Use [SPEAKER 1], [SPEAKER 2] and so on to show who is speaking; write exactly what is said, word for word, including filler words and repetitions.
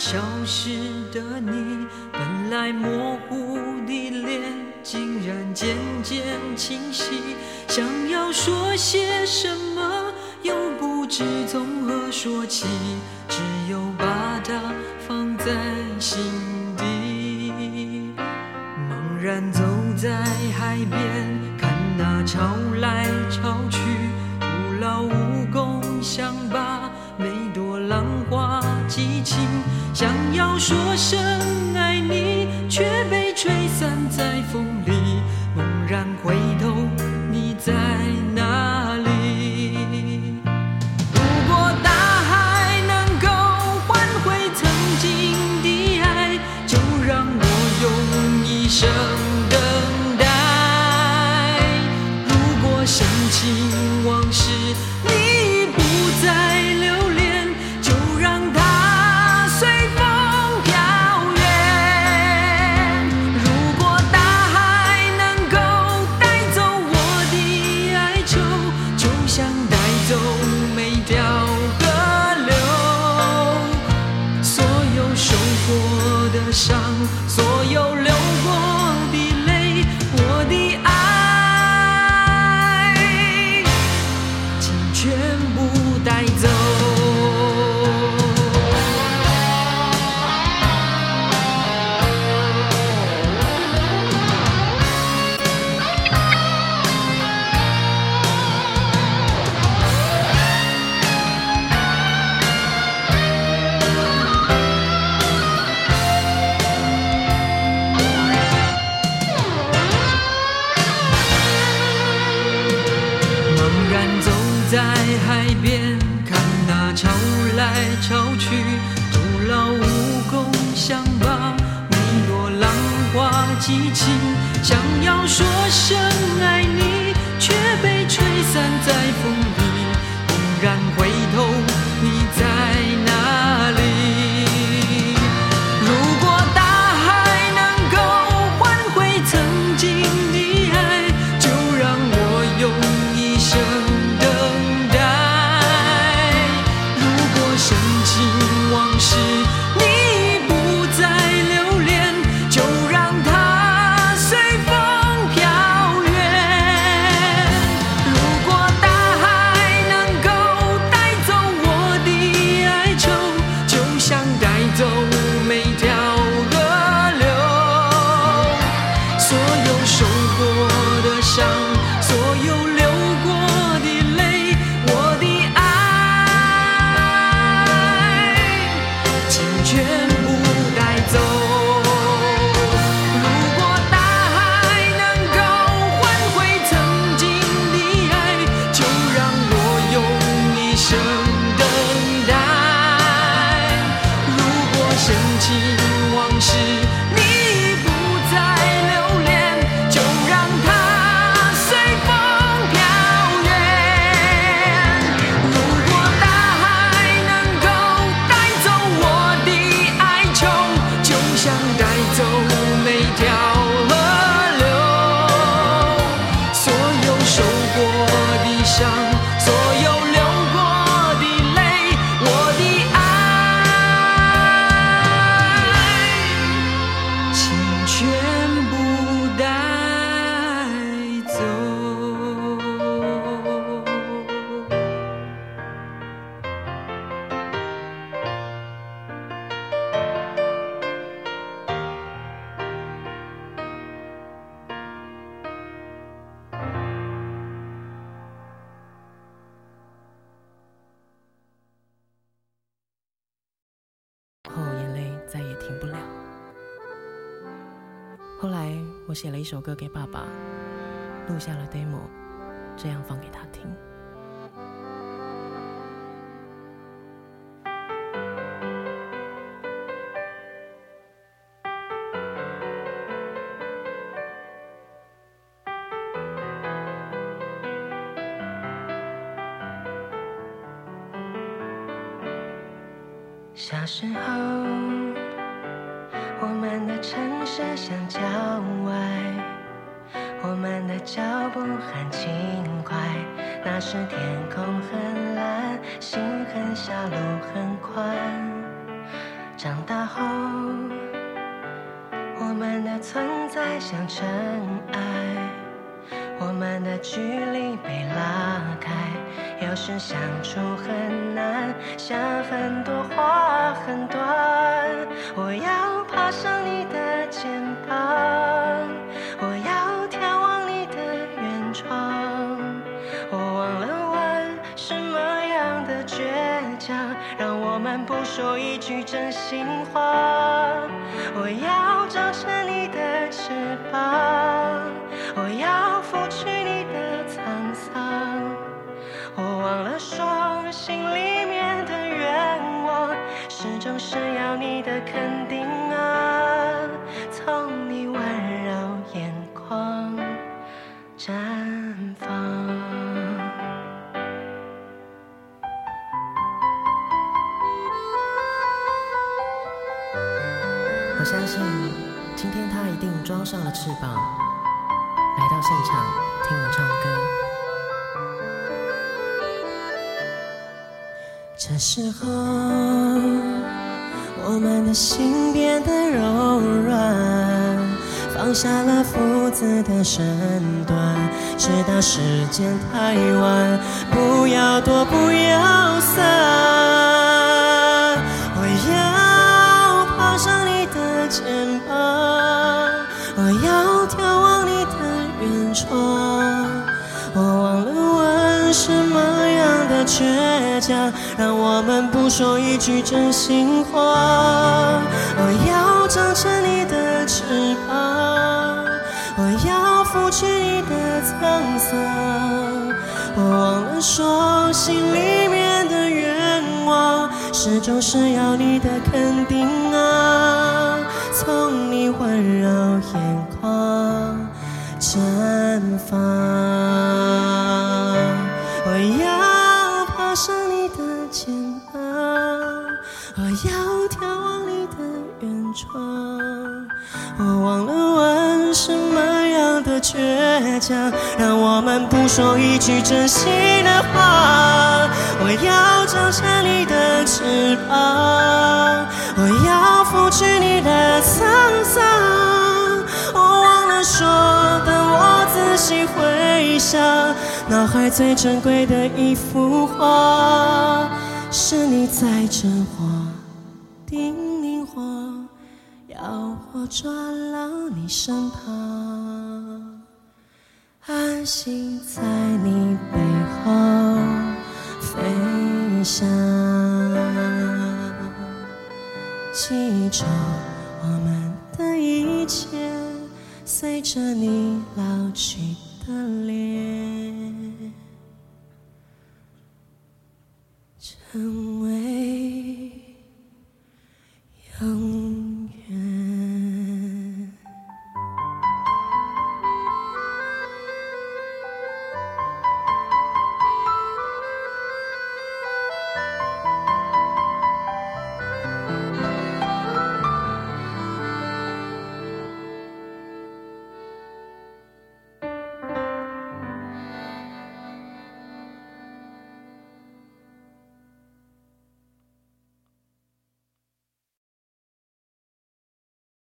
[SPEAKER 1] 消失的你，本来模糊的脸竟然渐渐清晰，想要说些什么又不知从何说起，只有把它放在心底。茫然走在海边，看那潮来潮去，徒劳无功，想把每朵浪花记清，想要说声爱你，却被吹散在风里。猛然回头，你在哪里？如果大海能够换回曾经的爱，就让我用一生等待。如果深情往事你不再留恋，就让它随风飘远。如果大海能够带走我的哀愁，就像带走每条河流。所有受过的伤，所有流过的泪，我的爱请全部带走。茫然走在海边，看那潮来潮去，徒劳无功，想把每朵浪花记清，想要说声爱你，却被吹散在风里。猛然回头，你在哪里？如果大海能够换回曾经的爱，就让我用一生等待。如果深情往事你不再留恋，就让它随风飘远。如果大海能够带走我的哀愁，就像带走每条河流。所有受过的伤，所有流过的泪，我的爱请全部带走。如果大海能够换回曾经的爱，就让我用一生等待。如果深情往事你不再留恋，就让它随风飘远。如果大海能够带走我的哀愁，就像带走每条河流。所有受过的伤，所有流过的泪，我的爱请全部带走。
[SPEAKER 2] 后眼泪再也停不了。后来我写了一首歌给爸爸，录下了 demo， 这样放给他听。
[SPEAKER 3] 小时候，我们的城市像郊外，我们的脚步很轻快。那时天空很蓝，心很小，路很宽。 长大后，我们的存在像尘埃，我们的距离被拉开，有时相处很难，想很多话很短。我要爬上你的肩膀，我要眺望你的远窗。我忘了问什么样的倔强，让我们不说一句真心话。我要长成你的翅膀，我要拂去你的沧桑。我忘了说心里面的愿望，始终是要你的肯定啊，从你温柔眼眶绽放。
[SPEAKER 2] 我相信今天他一定装上了翅膀，来到现场听我唱歌。
[SPEAKER 4] 这时候我们的心变得柔软，放下了父子的身段，直到时间太晚，不要躲不要散。我要爬上你的肩膀，我要眺望你的远窗。我忘了问什么样的倔强，让我们不说一句真心话。我要长成你的翅膀，我要拂去你的沧桑。我忘了说心里面的愿望，始终是要你的肯定啊，从你温柔眼眶绽放。我要爬上你的肩膀，我要眺望你的远窗。我忘了问什么样的倔强，让我们不说一句真心的话。我要长成你的翅膀，我要拂去你的沧桑。我忘了说，当我仔细回想，脑海最珍贵的一幅画，是你在着我，叮咛我，要我抓牢你身旁，安心在你背后飞翔。记住我们的一切，随着你老去的脸，成